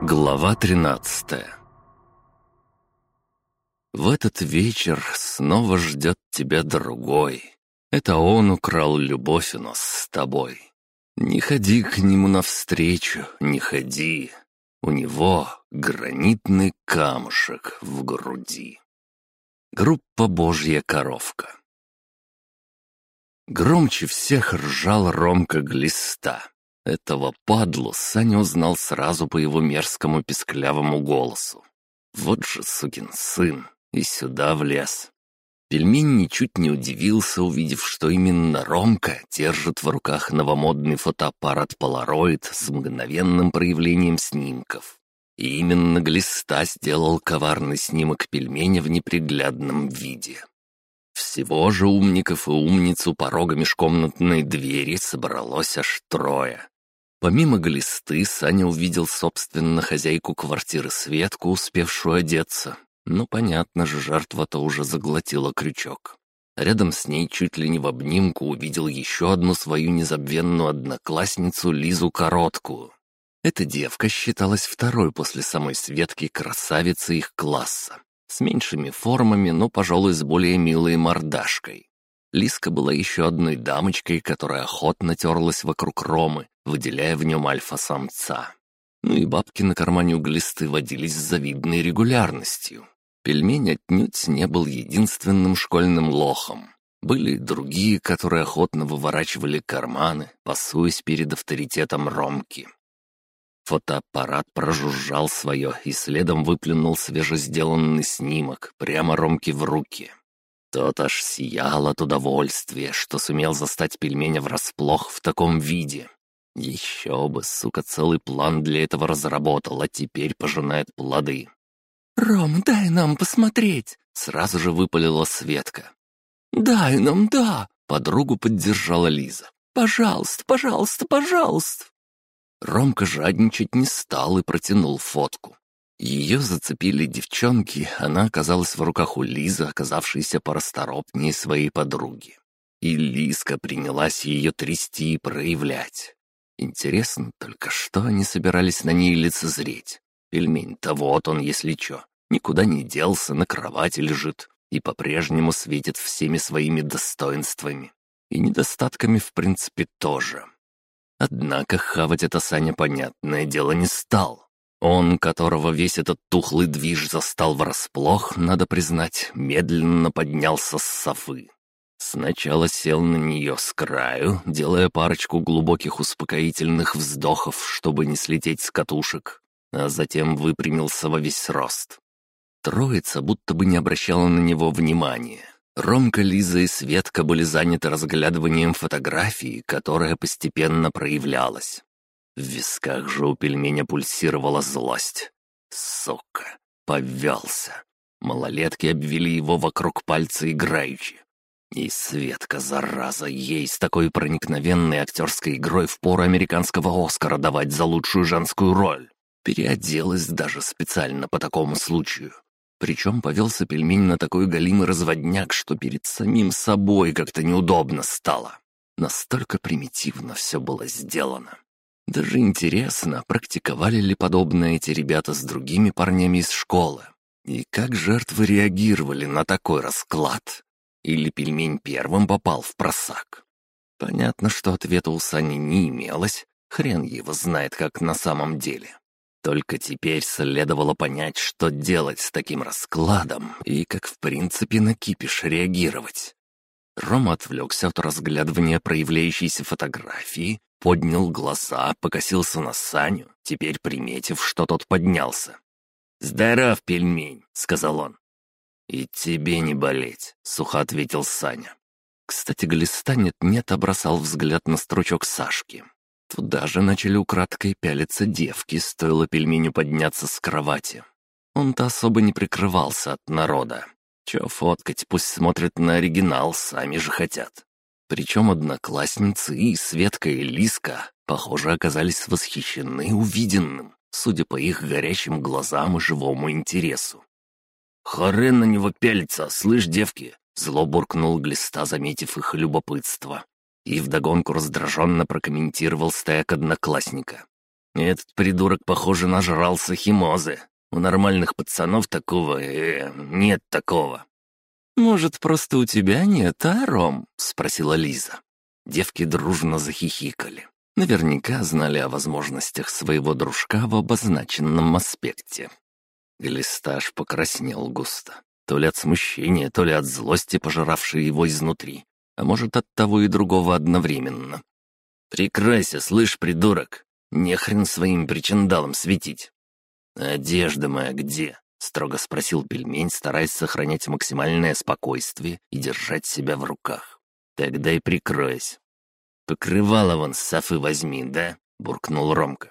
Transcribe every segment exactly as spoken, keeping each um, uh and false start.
Глава тринадцатая. В этот вечер снова ждет тебя другой. Это он украл любовь у нас с тобой. Не ходи к нему навстречу, не ходи. У него гранитный камушек в груди. Группа «Божья коровка». Громче всех ржал Ромка Глиста. Этого падлу Саня узнал сразу по его мерзкому писклявому голосу. Вот же сукин сын, и сюда влез. Пельмень ничуть не удивился, увидев, что именно Ромка держит в руках новомодный фотоаппарат Polaroid с мгновенным проявлением снимков. И именно Глиста сделал коварный снимок пельменя в неприглядном виде. Всего же умников и умниц у порога межкомнатной двери собралось аж трое. Помимо Глисты, Саня увидел, собственно, хозяйку квартиры Светку, успевшую одеться. Ну, понятно же, жертва-то уже заглотила крючок. Рядом с ней, чуть ли не в обнимку, увидел еще одну свою незабвенную одноклассницу Лизу Короткую. Эта девка считалась второй после самой Светки красавицей их класса. С меньшими формами, но, пожалуй, с более милой мордашкой. Лизка была еще одной дамочкой, которая охотно терлась вокруг Ромы, выделяя в нем альфа-самца. Ну и бабки на кармане у Глисты водились с завидной регулярностью. Пельмень отнюдь не был единственным школьным лохом. Были и другие, которые охотно выворачивали карманы, пасуясь перед авторитетом Ромки. Фотоаппарат прожужжал свое и следом выплюнул свежесделанный снимок прямо Ромке в руки. Тот аж сиял от удовольствия, что сумел застать пельменя врасплох в таком виде. Еще бы, сука, целый план для этого разработал, а теперь пожинает плоды. «Ром, дай нам посмотреть!» — сразу же выпалила Светка. «Дай нам, да!» — подругу поддержала Лиза. «Пожалуйста, пожалуйста, пожалуйста!» Ромка жадничать не стал и протянул фотку. Ее зацепили девчонки, она оказалась в руках у Лизы, оказавшейся порасторопнее своей подруги. И Лизка принялась ее трясти и проявлять. Интересно только, что они собирались на ней лицезреть. Пельмень-то вот он, если чё, никуда не делся, на кровати лежит и по-прежнему светит всеми своими достоинствами. И недостатками, в принципе, тоже. Однако хавать это Саня, понятное дело, не стал. Он, которого весь этот тухлый движ застал врасплох, надо признать, медленно поднялся с софы. Сначала сел на нее с краю, делая парочку глубоких успокоительных вздохов, чтобы не слететь с катушек, а затем выпрямился во весь рост. Троица будто бы не обращала на него внимания. Ромка, Лиза и Светка были заняты разглядыванием фотографии, которая постепенно проявлялась. В висках же у пельменя пульсировала злость. Сука, повелся. Малолетки обвели его вокруг пальца играючи. И Светка, зараза, ей с такой проникновенной актерской игрой впору американского Оскара давать за лучшую женскую роль. Переоделась даже специально по такому случаю. Причем повелся пельмень на такой галимый разводняк, что перед самим собой как-то неудобно стало. Настолько примитивно все было сделано. Даже интересно, практиковали ли подобное эти ребята с другими парнями из школы? И как жертвы реагировали на такой расклад? Или пельмень первым попал в просак? Понятно, что ответа у Сани не имелось, хрен его знает, как на самом деле. Только теперь следовало понять, что делать с таким раскладом и как в принципе на кипиш реагировать. Рома отвлекся от разглядывания проявляющейся фотографии, поднял глаза, покосился на Саню, теперь приметив, что тот поднялся. «Здоров, пельмень», — сказал он. «И тебе не болеть», — сухо ответил Саня. Кстати, Глиста нет-нет обросал взгляд на стручок Сашки. Туда же начали украдкой пялиться девки, стоило пельменю подняться с кровати. Он-то особо не прикрывался от народа. Чё фоткать, пусть смотрят на оригинал, сами же хотят. Причем одноклассницы и Светка, и Лизка, похоже, оказались восхищены увиденным, судя по их горящим глазам и живому интересу. «Хрен на него пялится, слышь, девки!» — зло буркнул Глиста, заметив их любопытство. И вдогонку раздраженно прокомментировал стояк одноклассника. Этот придурок, похоже, нажрался химозы. У нормальных пацанов такого... Э, нет такого». «Может, просто у тебя нет, а, Ром?» — спросила Лиза. Девки дружно захихикали. Наверняка знали о возможностях своего дружка в обозначенном аспекте. Глиста аж покраснел густо. То ли от смущения, то ли от злости, пожиравшей его изнутри. А может, от того и другого одновременно. «Прикройся, слышь, придурок! Не хрен своим причиндалом светить!» «Одежда моя где?» — строго спросил пельмень, стараясь сохранять максимальное спокойствие и держать себя в руках. «Тогда и прикройся». «Покрывало вон с Софы возьми, да?» — буркнул Ромка.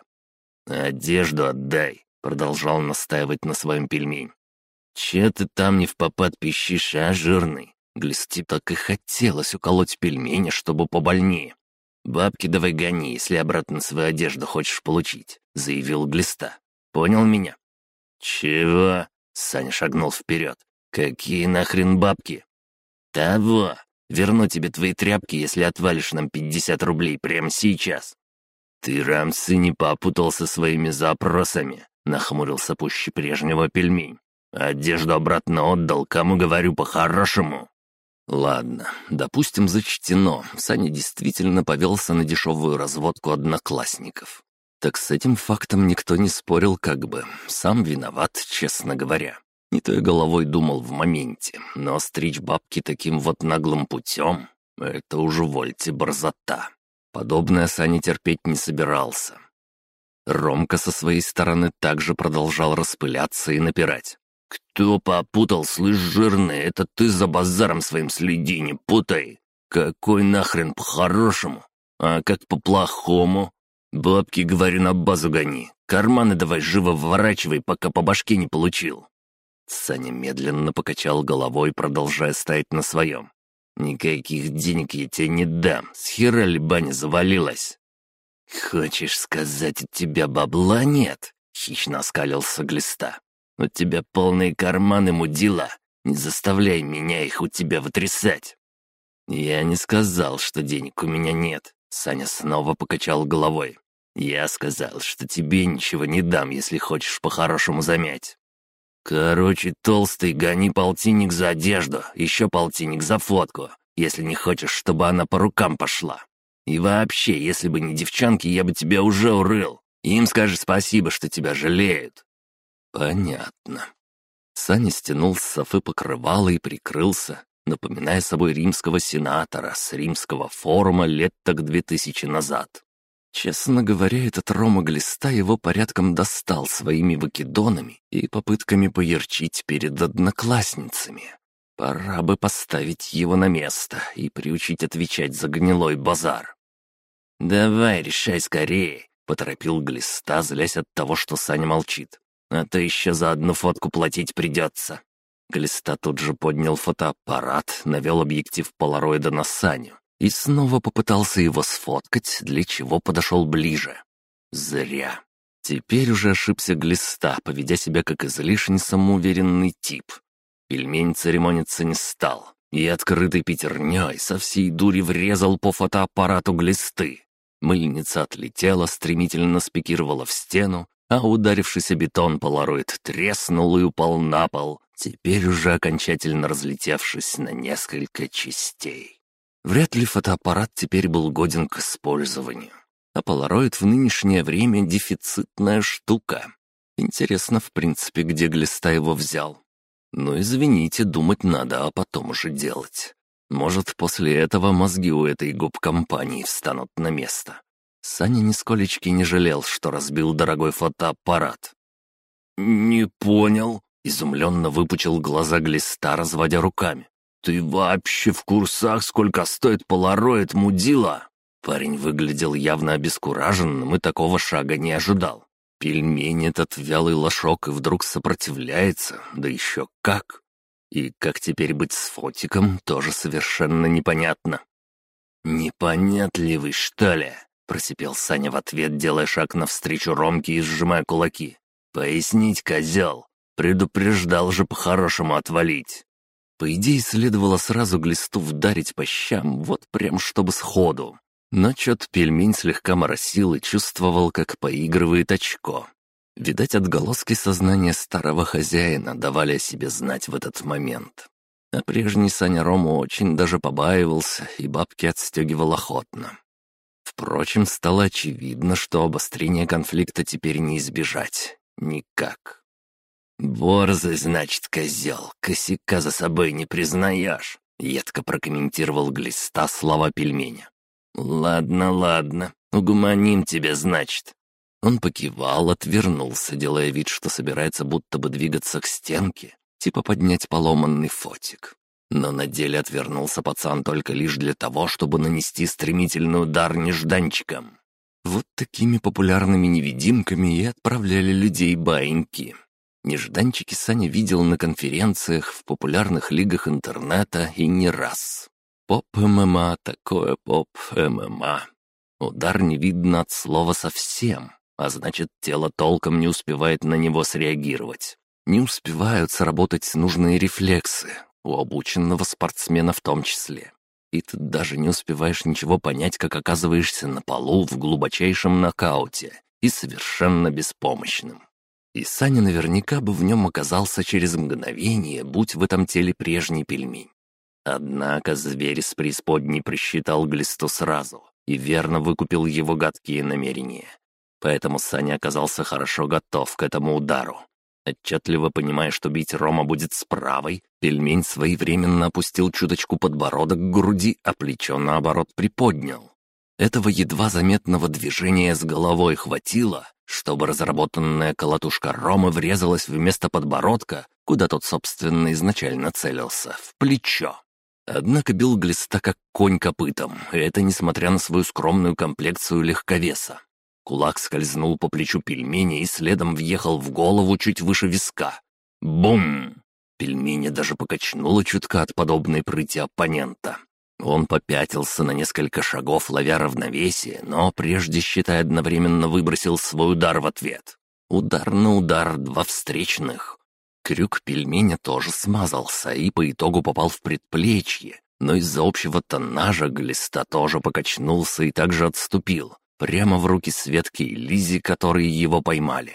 «Одежду отдай», — продолжал настаивать на своем пельмень. «Че ты там не впопад пищишь, а, жирный?» Глисте так и хотелось уколоть пельменя, чтобы побольнее. «Бабки давай гони, если обратно свою одежду хочешь получить», — заявил Глиста. «Понял меня?» «Чего?» — Саня шагнул вперед. «Какие нахрен бабки?» «Того! Верну тебе твои тряпки, если отвалишь нам пятьдесят рублей прямо сейчас». «Ты, Рамсы, не попутался своими запросами», — нахмурился пуще прежнего пельмень. «Одежду обратно отдал, кому говорю по-хорошему». Ладно, допустим, зачтено. Саня действительно повелся на дешевую разводку одноклассников. Так с этим фактом никто не спорил, как бы. Сам виноват, честно говоря. Не то я головой думал в моменте, но стричь бабки таким вот наглым путем — это уже вольте борзота. Подобное Саня терпеть не собирался. Ромка со своей стороны также продолжал распыляться и напирать. «Кто попутал, слышь, жирный, это ты за базаром своим следи, не путай. Какой нахрен по-хорошему? А как по-плохому? Бабки, говорю, на базу гони. Карманы давай живо вворачивай, пока по башке не получил». Саня медленно покачал головой, продолжая стоять на своем. «Никаких денег я тебе не дам. С хера ли баня завалилась?» «Хочешь сказать, у тебя бабла нет?» — хищно оскалился Глиста. «У тебя полные карманы, мудила. Не заставляй меня их у тебя вытрясать». «Я не сказал, что денег у меня нет», — Саня снова покачал головой. «Я сказал, что тебе ничего не дам, если хочешь по-хорошему замять». «Короче, толстый, гони полтинник за одежду, еще полтинник за фотку, если не хочешь, чтобы она по рукам пошла. И вообще, если бы не девчонки, я бы тебя уже урыл. Им скажи спасибо, что тебя жалеют». «Понятно». Саня стянул с Софы покрывало и прикрылся, напоминая собой римского сенатора с римского форума лет так две тысячи назад. Честно говоря, этот Рома Глиста его порядком достал своими выкидонами и попытками поярчить перед одноклассницами. Пора бы поставить его на место и приучить отвечать за гнилой базар. «Давай, решай скорее», — поторопил Глиста, злясь от того, что Саня молчит. «А то еще за одну фотку платить придется». Глиста тут же поднял фотоаппарат, навел объектив полароида на Саню и снова попытался его сфоткать, для чего подошел ближе. Зря. Теперь уже ошибся Глиста, поведя себя как излишне самоуверенный тип. Пельмень церемониться не стал и открытой пятерней со всей дури врезал по фотоаппарату Глисты. Мыльница отлетела, стремительно спикировала в стену, а ударившийся бетон полароид треснул и упал на пол, теперь уже окончательно разлетевшись на несколько частей. Вряд ли фотоаппарат теперь был годен к использованию. А полароид в нынешнее время дефицитная штука. Интересно, в принципе, где Глиста его взял. Ну, извините, думать надо, а потом уже делать. Может, после этого мозги у этой гоп-компании встанут на место. Саня нисколечки не жалел, что разбил дорогой фотоаппарат. «Не понял», — изумленно выпучил глаза Глиста, разводя руками. «Ты вообще в курсах, сколько стоит полароид, мудила?» Парень выглядел явно обескураженным и такого шага не ожидал. Пельмень этот вялый лошок и вдруг сопротивляется, да еще как. И как теперь быть с фотиком, тоже совершенно непонятно. «Непонятливый, что ли?» — просипел Саня в ответ, делая шаг навстречу Ромке и сжимая кулаки. «Пояснить, козел, предупреждал же по-хорошему отвалить». По идее, следовало сразу Глисту вдарить по щам, вот прям чтобы сходу. Но чё-то пельмень слегка моросил и чувствовал, как поигрывает очко. Видать, отголоски сознания старого хозяина давали о себе знать в этот момент. А прежний Саня Рому очень даже побаивался и бабки отстегивал охотно. Впрочем, стало очевидно, что обострения конфликта теперь не избежать. Никак. «Борзый, значит, козел, косяка за собой не признаешь», — едко прокомментировал Глиста слова пельменя. «Ладно, ладно, угомоним тебя, значит». Он покивал, отвернулся, делая вид, что собирается будто бы двигаться к стенке, типа поднять поломанный фотик. Но на деле отвернулся пацан только лишь для того, чтобы нанести стремительный удар нежданчиком. Вот такими популярными невидимками и отправляли людей баиньки. Нежданчики Саня видел на конференциях, в популярных лигах интернета и не раз. Поп-ММА, такое поп-ММА. Удар не видно от слова совсем, а значит, тело толком не успевает на него среагировать. Не успевают сработать нужные рефлексы, у обученного спортсмена в том числе. И ты даже не успеваешь ничего понять, как оказываешься на полу в глубочайшем нокауте и совершенно беспомощным. И Саня наверняка бы в нем оказался через мгновение, будь в этом теле прежний пельмень. Однако зверь из преисподней просчитал Глисту сразу и верно выкупил его гадкие намерения. Поэтому Саня оказался хорошо готов к этому удару. Отчетливо понимая, что бить Рома будет с правой, пельмень своевременно опустил чуточку подбородок к груди, а плечо, наоборот, приподнял. Этого едва заметного движения с головой хватило, чтобы разработанная колотушка Ромы врезалась вместо подбородка, куда тот, собственно, изначально целился, в плечо. Однако бил Глиста как конь копытом, и это несмотря на свою скромную комплекцию легковеса. Кулак скользнул по плечу пельменя и следом въехал в голову чуть выше виска. Бум! Пельменя даже покачнуло чутка от подобной прыти оппонента. Он попятился на несколько шагов, ловя равновесие, но прежде, считай, одновременно выбросил свой удар в ответ. Удар на удар, два встречных. Крюк пельменя тоже смазался и по итогу попал в предплечье, но из-за общего тоннажа Глиста тоже покачнулся и также отступил, прямо в руки Светки и Лизе, которые его поймали.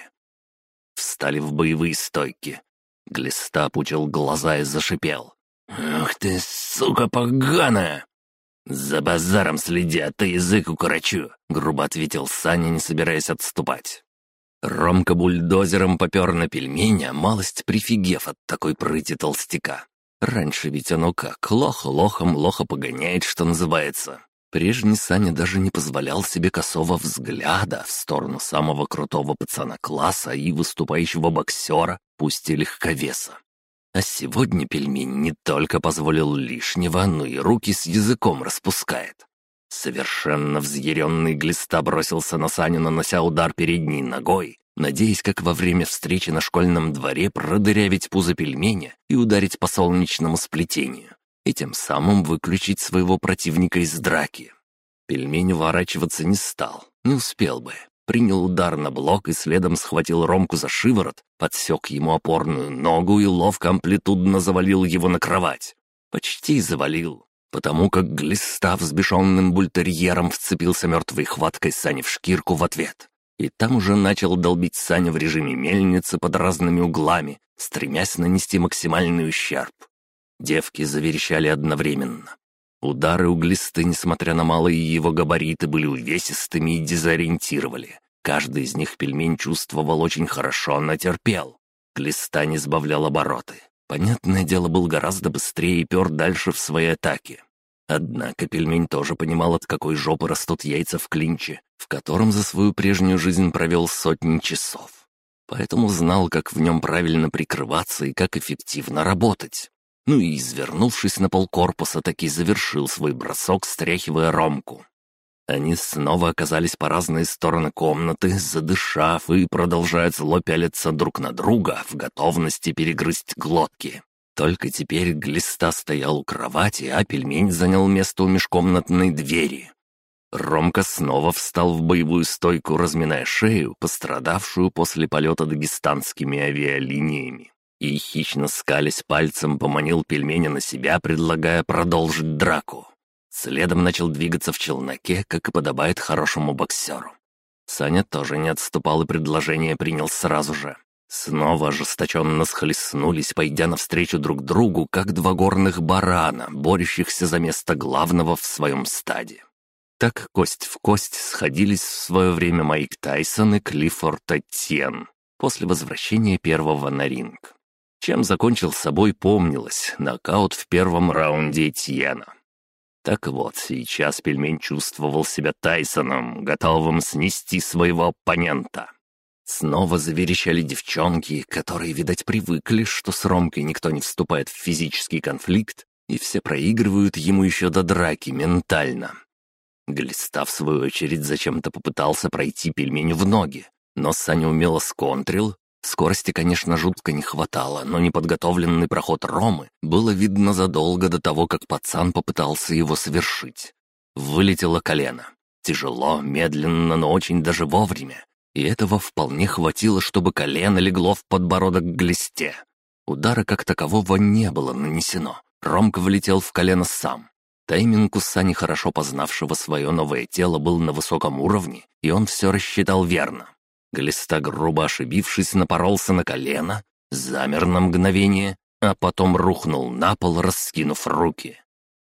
Встали в боевые стойки. Глиста опучил глаза и зашипел. «Ах ты, сука поганая!» «За базаром следи, а то язык укорочу», — грубо ответил Саня, не собираясь отступать. Ромка бульдозером попер на пельменя, малость прифигев от такой прыти толстяка. Раньше ведь оно как, лох лохом лоха погоняет, что называется. Прежний Саня даже не позволял себе косого взгляда в сторону самого крутого пацана класса и выступающего боксера, пусть и легковеса. А сегодня пельмень не только позволил лишнего, но и руки с языком распускает. Совершенно взъяренный Глиста бросился на Саню, нанося удар передней ногой, надеясь, как во время встречи на школьном дворе, продырявить пузо пельменя и ударить по солнечному сплетению, и тем самым выключить своего противника из драки. Пельмень уворачиваться не стал, не успел бы. Принял удар на блок и следом схватил Ромку за шиворот, подсек ему опорную ногу и ловко амплитудно завалил его на кровать. Почти завалил, потому как Глиста взбешенным бультерьером вцепился мертвой хваткой Сани в шкирку в ответ. И там уже начал долбить Саню в режиме мельницы под разными углами, стремясь нанести максимальный ущерб. Девки заверещали одновременно. Удары у Глисты, несмотря на малые его габариты, были увесистыми и дезориентировали. Каждый из них пельмень чувствовал очень хорошо, но терпел. Глиста не сбавлял обороты. Понятное дело, был гораздо быстрее и пер дальше в своей атаке. Однако пельмень тоже понимал, от какой жопы растут яйца в клинче, в котором за свою прежнюю жизнь провел сотни часов. Поэтому знал, как в нем правильно прикрываться и как эффективно работать. Ну и, извернувшись на полкорпуса, таки завершил свой бросок, стряхивая Ромку. Они снова оказались по разные стороны комнаты, задышав и продолжая зло пялиться друг на друга в готовности перегрызть глотки. Только теперь Глиста стоял у кровати, а пельмень занял место у межкомнатной двери. Ромка снова встал в боевую стойку, разминая шею, пострадавшую после полета дагестанскими авиалиниями. И, хищно скалясь пальцем, поманил пельменя на себя, предлагая продолжить драку. Следом начал двигаться в челноке, как и подобает хорошему боксеру. Саня тоже не отступал и предложение принял сразу же. Снова ожесточенно схлестнулись, пойдя навстречу друг другу, как два горных барана, борющихся за место главного в своем стаде. Так кость в кость сходились в свое время Майк Тайсон и Клиффорд Этьен после возвращения первого на ринг. Чем закончил собой, помнилось — нокаут в первом раунде Этьена. Так вот, сейчас пельмень чувствовал себя Тайсоном, готовым снести своего оппонента. Снова заверещали девчонки, которые, видать, привыкли, что с Ромкой никто не вступает в физический конфликт, и все проигрывают ему еще до драки ментально. Глиста, в свою очередь, зачем-то попытался пройти пельменю в ноги, но Саня умело сконтрил. Скорости, конечно, жутко не хватало, но неподготовленный проход Ромы было видно задолго до того, как пацан попытался его совершить. Вылетело колено. Тяжело, медленно, но очень даже вовремя. И этого вполне хватило, чтобы колено легло в подбородок к Глисте. Удара как такового не было нанесено. Ромка влетел в колено сам. Тайминг у Сани, хорошо познавшего свое новое тело, был на высоком уровне, и он все рассчитал верно. Глиста, грубо ошибившись, напоролся на колено, замер на мгновение, а потом рухнул на пол, раскинув руки.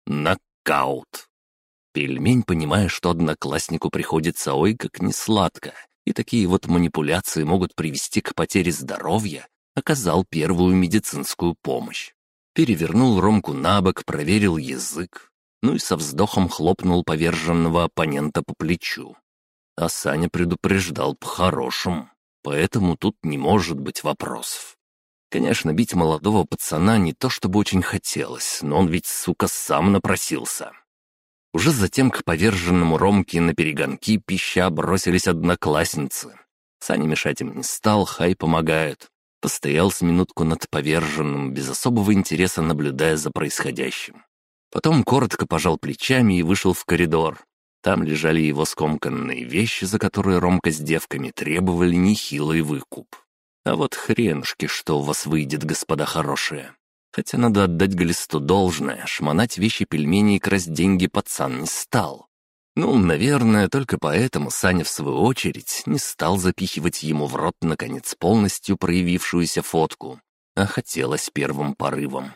Нокаут. Пельмень, понимая, что однокласснику приходится ой как несладко, и такие вот манипуляции могут привести к потере здоровья, оказал первую медицинскую помощь. Перевернул Ромку на бок, проверил язык, ну и со вздохом хлопнул поверженного оппонента по плечу. А Саня предупреждал по-хорошему, поэтому тут не может быть вопросов. Конечно, бить молодого пацана не то чтобы очень хотелось, но он ведь, сука, сам напросился. Уже затем к поверженному Ромке на перегонки пища бросились одноклассницы. Саня мешать им не стал, хай помогают. Постоял с минутку над поверженным, без особого интереса наблюдая за происходящим. Потом коротко пожал плечами и вышел в коридор. Там лежали его скомканные вещи, за которые Ромка с девками требовали нехилый выкуп. А вот хренушки, что у вас выйдет, господа хорошие. Хотя надо отдать Глисту должное, шмонать вещи пельменей и красть деньги пацан не стал. Ну, наверное, только поэтому Саня, в свою очередь, не стал запихивать ему в рот, наконец, полностью проявившуюся фотку, а хотелось первым порывом.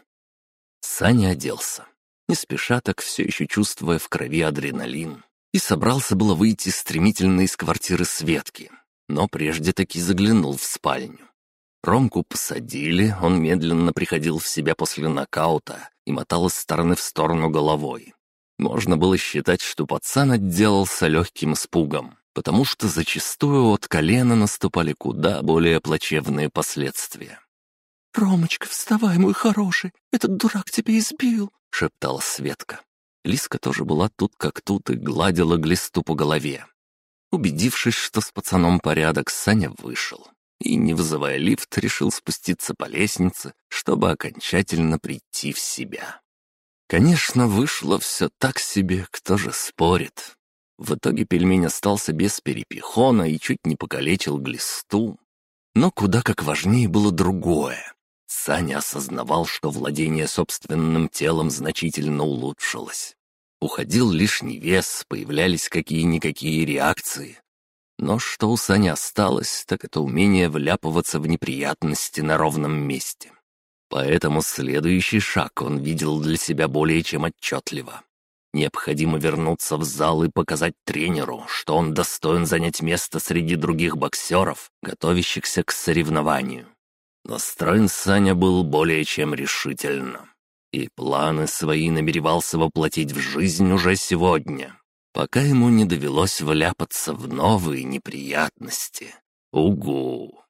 Саня оделся. Не спеша, так все еще чувствуя в крови адреналин. И собрался было выйти стремительно из квартиры Светки, но прежде таки заглянул в спальню. Ромку посадили, он медленно приходил в себя после нокаута и мотал из стороны в сторону головой. Можно было считать, что пацан отделался легким испугом, потому что зачастую от колена наступали куда более плачевные последствия. «Ромочка, вставай, мой хороший, этот дурак тебя избил», — шептала Светка. Лиска тоже была тут как тут и гладила Глисту по голове. Убедившись, что с пацаном порядок, Саня вышел и, не вызывая лифт, решил спуститься по лестнице, чтобы окончательно прийти в себя. Конечно, вышло все так себе, кто же спорит. В итоге пельмень остался без перепихона и чуть не покалечил Глисту. Но куда как важнее было другое. Саня осознавал, что владение собственным телом значительно улучшилось. Уходил лишний вес, появлялись какие-никакие реакции. Но что у Сани осталось, так это умение вляпываться в неприятности на ровном месте. Поэтому следующий шаг он видел для себя более чем отчетливо. Необходимо вернуться в зал и показать тренеру, что он достоин занять место среди других боксеров, готовящихся к соревнованию. Настроен Саня был более чем решительно. И планы свои намеревался воплотить в жизнь уже сегодня, пока ему не довелось вляпаться в новые неприятности. Угу!